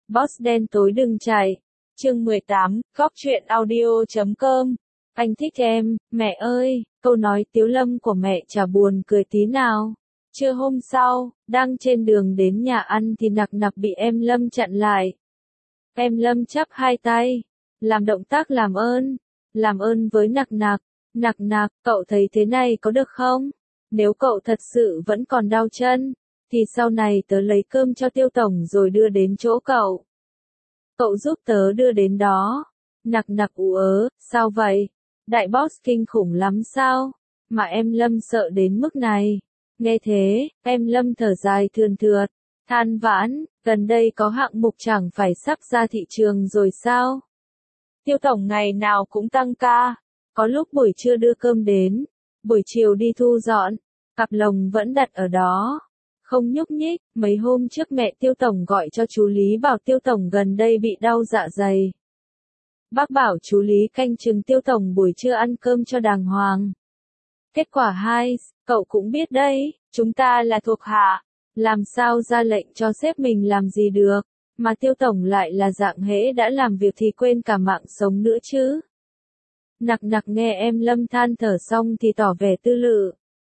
Boss đen tối đừng chạy. Chương 18, Góc truyện audio.com. Anh thích em, mẹ ơi, câu nói Tiếu Lâm của mẹ chả buồn cười tí nào. Trưa hôm sau, đang trên đường đến nhà ăn thì Nặc Nặc bị em Lâm chặn lại. Em Lâm chắp hai tay, làm động tác làm ơn với Nặc Nặc. Nặc Nặc, cậu thấy thế này có được không? Nếu cậu thật sự vẫn còn đau chân, thì sau này tớ lấy cơm cho Tiêu Tổng rồi đưa đến chỗ cậu. Cậu giúp tớ đưa đến đó. Nặc Nặc ú ớ, sao vậy? Đại boss kinh khủng lắm sao? Mà em Lâm sợ đến mức này. Nghe thế, em Lâm thở dài thườn thượt, than vãn, gần đây có hạng mục chẳng phải sắp ra thị trường rồi sao? Tiêu Tổng ngày nào cũng tăng ca, có lúc buổi trưa đưa cơm đến, buổi chiều đi thu dọn, cặp lồng vẫn đặt ở đó, không nhúc nhích. Mấy hôm trước mẹ Tiêu Tổng gọi cho chú Lý bảo Tiêu Tổng gần đây bị đau dạ dày. Bác bảo chú Lý canh chừng Tiêu Tổng buổi trưa ăn cơm cho đàng hoàng. Kết quả hai, cậu cũng biết đấy, chúng ta là thuộc hạ, làm sao ra lệnh cho sếp mình làm gì được, mà Tiêu Tổng lại là dạng hễ đã làm việc thì quên cả mạng sống nữa chứ. Nặc Nặc nghe em Lâm than thở xong thì tỏ vẻ tư lự.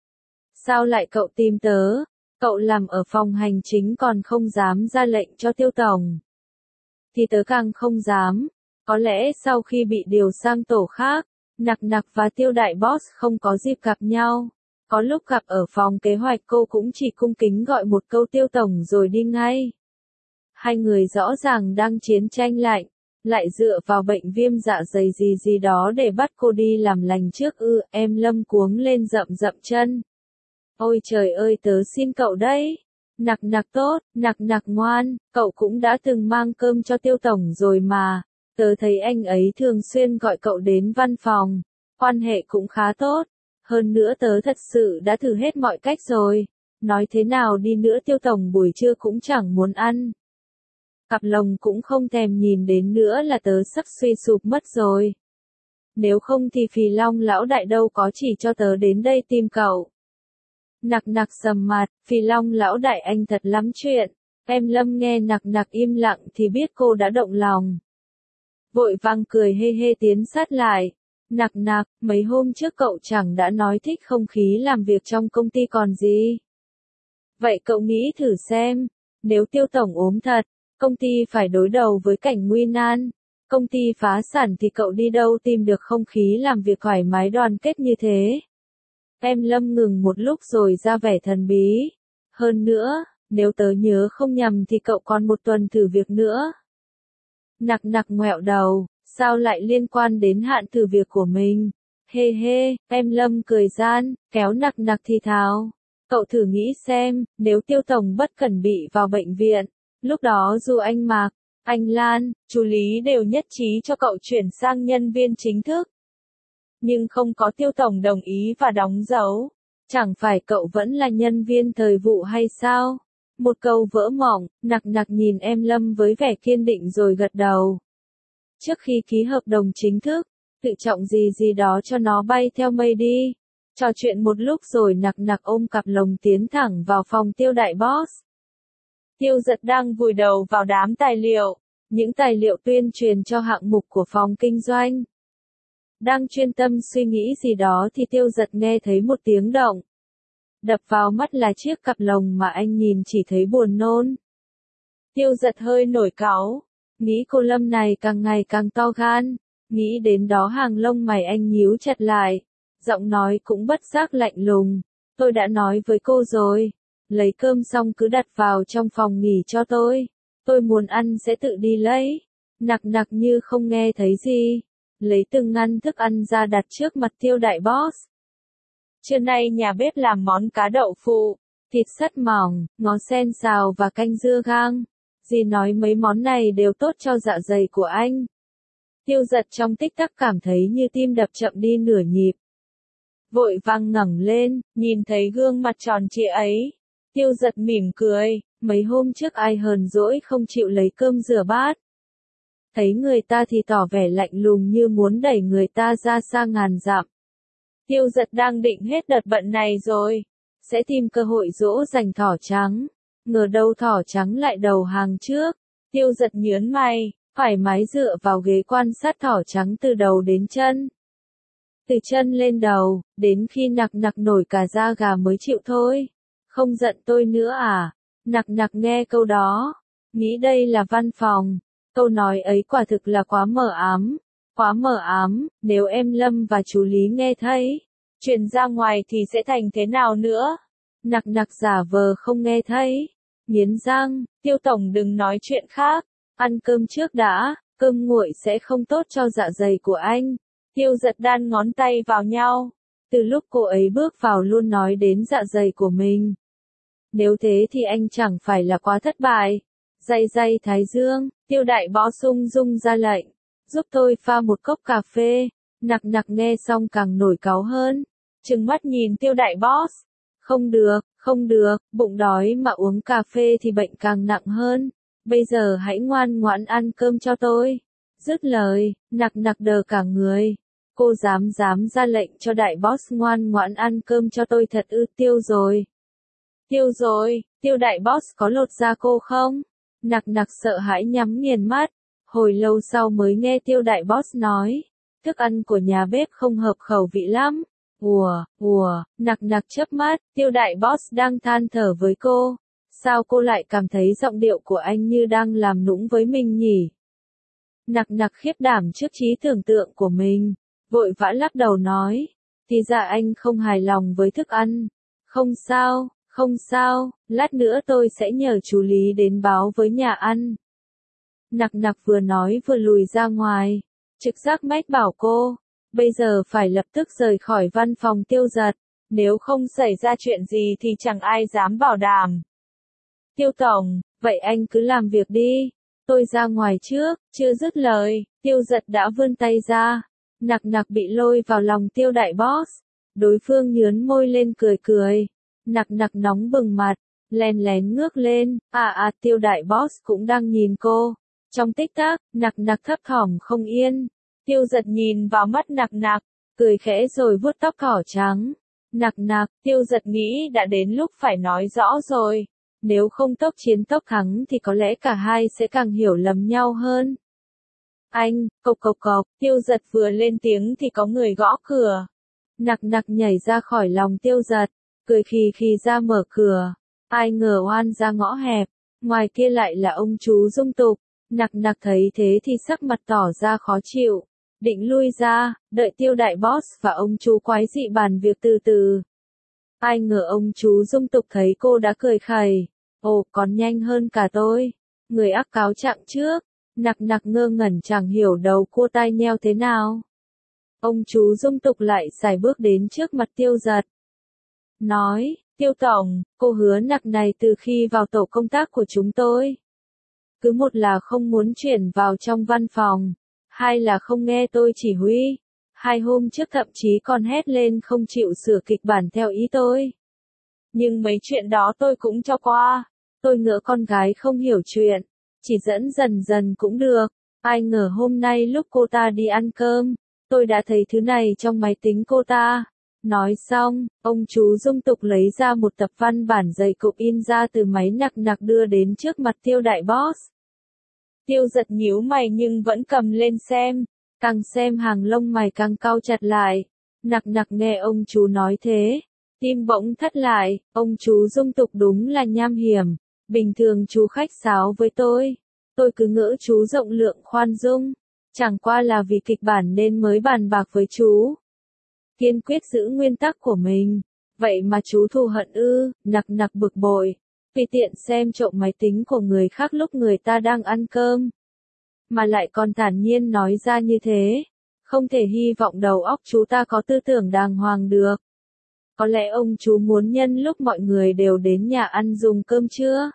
Sao lại cậu tìm tớ? Cậu làm ở phòng hành chính còn không dám ra lệnh cho Tiêu Tổng. Thì tớ càng không dám. Có lẽ sau khi bị điều sang tổ khác, Nặc Nặc và Tiêu Đại Boss không có dịp gặp nhau. Có lúc gặp ở phòng kế hoạch cô cũng chỉ cung kính gọi một câu Tiêu Tổng rồi đi ngay. Hai người rõ ràng đang chiến tranh lạnh, lại dựa vào bệnh viêm dạ dày gì đó để bắt cô đi làm lành trước ư. Em Lâm cuống lên rậm rậm chân. Ôi trời ơi, tớ xin cậu đấy. Nặc Nặc tốt, Nặc Nặc ngoan, cậu cũng đã từng mang cơm cho Tiêu Tổng rồi mà. Tớ thấy anh ấy thường xuyên gọi cậu đến văn phòng, quan hệ cũng khá tốt. Hơn nữa tớ thật sự đã thử hết mọi cách rồi. Nói thế nào đi nữa Tiêu Tổng buổi trưa cũng chẳng muốn ăn. Cặp lồng cũng không thèm nhìn đến nữa là tớ sắp suy sụp mất rồi. Nếu không thì Phì Long lão đại đâu có chỉ cho tớ đến đây tìm cậu. Nặc Nặc sầm mặt, Phì Long lão đại anh thật lắm chuyện. Em Lâm nghe Nặc Nặc im lặng thì biết cô đã động lòng. Vội vàng cười hê hê tiến sát lại. Nặc Nặc, mấy hôm trước cậu chẳng đã nói thích không khí làm việc trong công ty còn gì. Vậy cậu nghĩ thử xem, nếu Tiêu Tổng ốm thật, công ty phải đối đầu với cảnh nguy nan, công ty phá sản thì cậu đi đâu tìm được không khí làm việc thoải mái đoàn kết như thế. Em Lâm ngừng một lúc rồi ra vẻ thần bí. Hơn nữa, nếu tớ nhớ không nhầm thì cậu còn một tuần thử việc nữa. Nặc Nặc ngoẹo đầu, sao lại liên quan đến hạn thử việc của mình? Hê hê, em Lâm cười gian, kéo Nặc Nặc thì thào. Cậu thử nghĩ xem, nếu Tiêu Tổng bất cẩn bị vào bệnh viện, lúc đó dù anh Mạc, anh Lan, chú Lý đều nhất trí cho cậu chuyển sang nhân viên chính thức. Nhưng không có Tiêu Tổng đồng ý và đóng dấu. Chẳng phải cậu vẫn là nhân viên thời vụ hay sao? Một câu vỡ mỏng, Nặc Nặc nhìn em Lâm với vẻ kiên định rồi gật đầu. Trước khi ký hợp đồng chính thức, tự trọng gì đó cho nó bay theo mây đi. Trò chuyện một lúc rồi Nặc Nặc ôm cặp lồng tiến thẳng vào phòng Tiêu Đại Boss. Tiêu Giật đang vùi đầu vào đám tài liệu, những tài liệu tuyên truyền cho hạng mục của phòng kinh doanh. Đang chuyên tâm suy nghĩ gì đó thì Tiêu Giật nghe thấy một tiếng động. Đập vào mắt là chiếc cặp lồng mà anh nhìn chỉ thấy buồn nôn. Tiêu Giật hơi nổi cáu, nghĩ cô Lâm này càng ngày càng to gan, nghĩ đến đó hàng lông mày anh nhíu chặt lại, giọng nói cũng bất giác lạnh lùng. Tôi đã nói với cô rồi, lấy cơm xong cứ đặt vào trong phòng nghỉ cho tôi muốn ăn sẽ tự đi lấy. Nặc Nặc như không nghe thấy gì, lấy từng ngăn thức ăn ra đặt trước mặt Tiêu Đại Boss. Trưa nay nhà bếp làm món cá đậu phụ, thịt sắt mỏng, ngó sen xào và canh dưa gang. Dì nói mấy món này đều tốt cho dạ dày của anh. Tiêu Giật trong tích tắc cảm thấy như tim đập chậm đi nửa nhịp. Vội vàng ngẩng lên, nhìn thấy gương mặt tròn trịa ấy. Tiêu Giật mỉm cười, mấy hôm trước ai hờn dỗi không chịu lấy cơm rửa bát. Thấy người ta thì tỏ vẻ lạnh lùng như muốn đẩy người ta ra xa ngàn dặm. Tiêu Giật đang định hết đợt bận này rồi, sẽ tìm cơ hội dỗ dành thỏ trắng. Ngờ đâu thỏ trắng lại đầu hàng trước. Tiêu Giật nhướng mày, thoải mái dựa vào ghế quan sát thỏ trắng từ đầu đến chân. Từ chân lên đầu, đến khi nặc nặc nổi cả da gà mới chịu thôi. Không giận tôi nữa à? Nặc nặc nghe câu đó, nghĩ đây là văn phòng. Câu nói ấy quả thực là quá mờ ám. Quá mờ ám, nếu em Lâm và chú Lý nghe thấy, truyền ra ngoài thì sẽ thành thế nào nữa? Nặc nặc giả vờ không nghe thấy. Nghiến răng, Tiêu tổng đừng nói chuyện khác. Ăn cơm trước đã, cơm nguội sẽ không tốt cho dạ dày của anh. Tiêu Giật đan ngón tay vào nhau. Từ lúc cô ấy bước vào luôn nói đến dạ dày của mình. Nếu thế thì anh chẳng phải là quá thất bại. Day day thái dương, Tiêu đại boss ung dung ra lệnh. Giúp tôi pha một cốc cà phê. Nặc nặc nghe xong càng nổi cáu hơn. Trừng mắt nhìn Tiêu đại boss. Không được, không được, bụng đói mà uống cà phê thì bệnh càng nặng hơn. Bây giờ hãy ngoan ngoãn ăn cơm cho tôi. Dứt lời, nặc nặc đờ cả người. Cô dám ra lệnh cho đại boss ngoan ngoãn ăn cơm cho tôi thật ư? Tiêu rồi. Tiêu rồi, Tiêu đại boss có lột da cô không? Nặc nặc sợ hãi nhắm nghiền mắt. Hồi lâu sau mới nghe Tiêu đại boss nói. Thức ăn của nhà bếp không hợp khẩu vị lắm. Nặc nặc chớp mắt, Tiêu đại boss đang than thở với cô. Sao cô lại cảm thấy giọng điệu của anh như đang làm nũng với mình nhỉ? Nặc nặc khiếp đảm trước trí tưởng tượng của mình. Vội vã lắc đầu nói. Thì ra anh không hài lòng với thức ăn. Không sao, không sao, lát nữa tôi sẽ nhờ chú Lý đến báo với nhà ăn. Nặc nặc vừa nói vừa lùi ra ngoài. Trực giác mách bảo cô. Bây giờ phải lập tức rời khỏi văn phòng Tiêu Giật. Nếu không xảy ra chuyện gì thì chẳng ai dám bảo đảm. Tiêu tổng, vậy anh cứ làm việc đi. Tôi ra ngoài trước, chưa dứt lời, Tiêu Giật đã vươn tay ra. Nặc nặc bị lôi vào lòng Tiêu đại boss. Đối phương nhướn môi lên cười cười. Nặc nặc nóng bừng mặt, lén lén ngước lên. Tiêu đại boss cũng đang nhìn cô. Trong tích tắc, nặc nặc thấp thỏm không yên. Tiêu Giật nhìn vào mắt nặc nặc, cười khẽ rồi vuốt tóc thỏ trắng. Nặc nặc, Tiêu Giật nghĩ đã đến lúc phải nói rõ rồi. Nếu không tốc chiến tốc thắng thì có lẽ cả hai sẽ càng hiểu lầm nhau hơn. Anh, cộc cộc cộc, Tiêu Giật vừa lên tiếng thì có người gõ cửa. Nặc nặc nhảy ra khỏi lòng Tiêu Giật, cười khì khì ra mở cửa. Ai ngờ oan ra ngõ hẹp, ngoài kia lại là ông chú Dung Tục. Nặc nặc thấy thế thì sắc mặt tỏ ra khó chịu. Định lui ra, đợi Tiêu đại boss và ông chú quái dị bàn việc từ từ. Ai ngờ ông chú Dung Tục thấy cô đã cười khẩy. Ồ, còn nhanh hơn cả tôi. Người ác cáo trạng trước. Nặc nặc ngơ ngẩn chẳng hiểu đầu cua tai nheo thế nào. Ông chú Dung Tục lại sải bước đến trước mặt Tiêu Giật. Nói, Tiêu tổng, cô hứa nặc này từ khi vào tổ công tác của chúng tôi. Cứ một là không muốn chuyển vào trong văn phòng. Hai là không nghe tôi chỉ huy. 2 hôm trước thậm chí còn hét lên không chịu sửa kịch bản theo ý tôi. Nhưng mấy chuyện đó tôi cũng cho qua. Tôi ngỡ con gái không hiểu chuyện. Chỉ dẫn dần dần cũng được. Ai ngờ hôm nay lúc cô ta đi ăn cơm, tôi đã thấy thứ này trong máy tính cô ta. Nói xong, ông chú Dung Tục lấy ra một tập văn bản dày cộp in ra từ máy nặc nặc đưa đến trước mặt Tiêu đại boss. Tiêu Giật nhíu mày nhưng vẫn cầm lên xem. Càng xem hàng lông mày càng cau chặt lại. Nặc nặc nghe ông chú nói thế. Tim bỗng thắt lại, ông chú Dung Tục đúng là nham hiểm. Bình thường chú khách sáo với tôi cứ ngỡ chú rộng lượng khoan dung. Chẳng qua là vì kịch bản nên mới bàn bạc với chú. Kiên quyết giữ nguyên tắc của mình. Vậy mà chú thù hận ư? Nặc nặc bực bội. Tùy tiện xem trộm máy tính của người khác lúc người ta đang ăn cơm. Mà lại còn thản nhiên nói ra như thế. Không thể hy vọng đầu óc chú ta có tư tưởng đàng hoàng được. Có lẽ ông chú muốn nhân lúc mọi người đều đến nhà ăn dùng cơm trưa.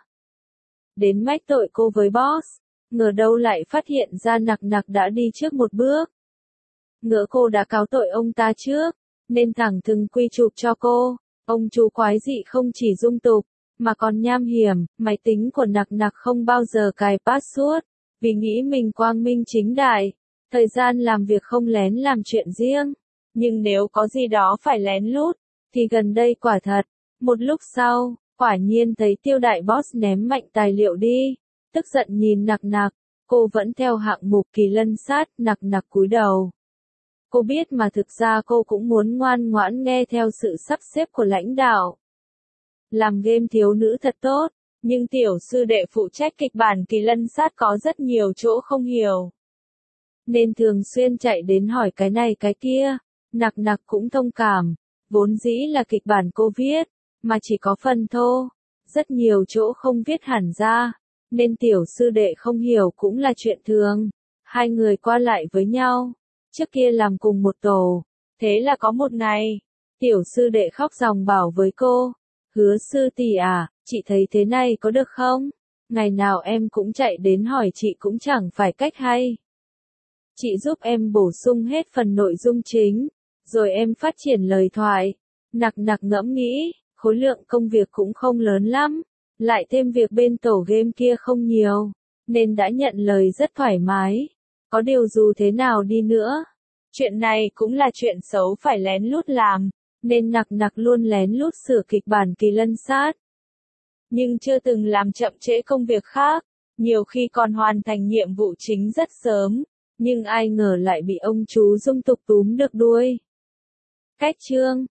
Đến mách tội cô với boss. Ngờ đâu lại phát hiện ra nặc nặc đã đi trước một bước. Ngỡ cô đã cáo tội ông ta trước, nên thẳng thừng quy chụp cho cô. Ông chú quái dị không chỉ Dung Tục, mà còn nham hiểm. Máy tính của nặc nặc không bao giờ cài password, vì nghĩ mình quang minh chính đại. Thời gian làm việc không lén làm chuyện riêng. Nhưng nếu có gì đó phải lén lút, thì gần đây quả thật. Một lúc sau, quả nhiên thấy Tiêu đại boss ném mạnh tài liệu đi. tức giận nhìn Nặc Nặc, cô vẫn theo hạng mục Kỳ Lân sát, Nặc Nặc cúi đầu. Cô biết mà thực ra cô cũng muốn ngoan ngoãn nghe theo sự sắp xếp của lãnh đạo. Làm game thiếu nữ thật tốt, nhưng tiểu sư đệ phụ trách kịch bản Kỳ Lân sát có rất nhiều chỗ không hiểu. Nên thường xuyên chạy đến hỏi cái này cái kia, Nặc Nặc cũng thông cảm, vốn dĩ là kịch bản cô viết, mà chỉ có phần thô, rất nhiều chỗ không viết hẳn ra, nên tiểu sư đệ không hiểu cũng là chuyện thường. Hai người qua lại với nhau, trước kia làm cùng một tổ, thế là có một ngày, tiểu sư đệ khóc ròng bảo với cô, Hứa sư tỷ à, chị thấy thế này có được không? Ngày nào em cũng chạy đến hỏi chị cũng chẳng phải cách hay. Chị giúp em bổ sung hết phần nội dung chính, rồi em phát triển lời thoại. Nặc Nặc ngẫm nghĩ, khối lượng công việc cũng không lớn lắm, lại thêm việc bên tổ game kia không nhiều, nên đã nhận lời rất thoải mái. Có điều dù thế nào đi nữa, chuyện này cũng là chuyện xấu phải lén lút làm, nên Nặc Nặc luôn lén lút sửa kịch bản Kỳ Lân sát. Nhưng chưa từng làm chậm trễ công việc khác, nhiều khi còn hoàn thành nhiệm vụ chính rất sớm, nhưng ai ngờ lại bị ông chú Dung Tục túm được đuôi. Cách chương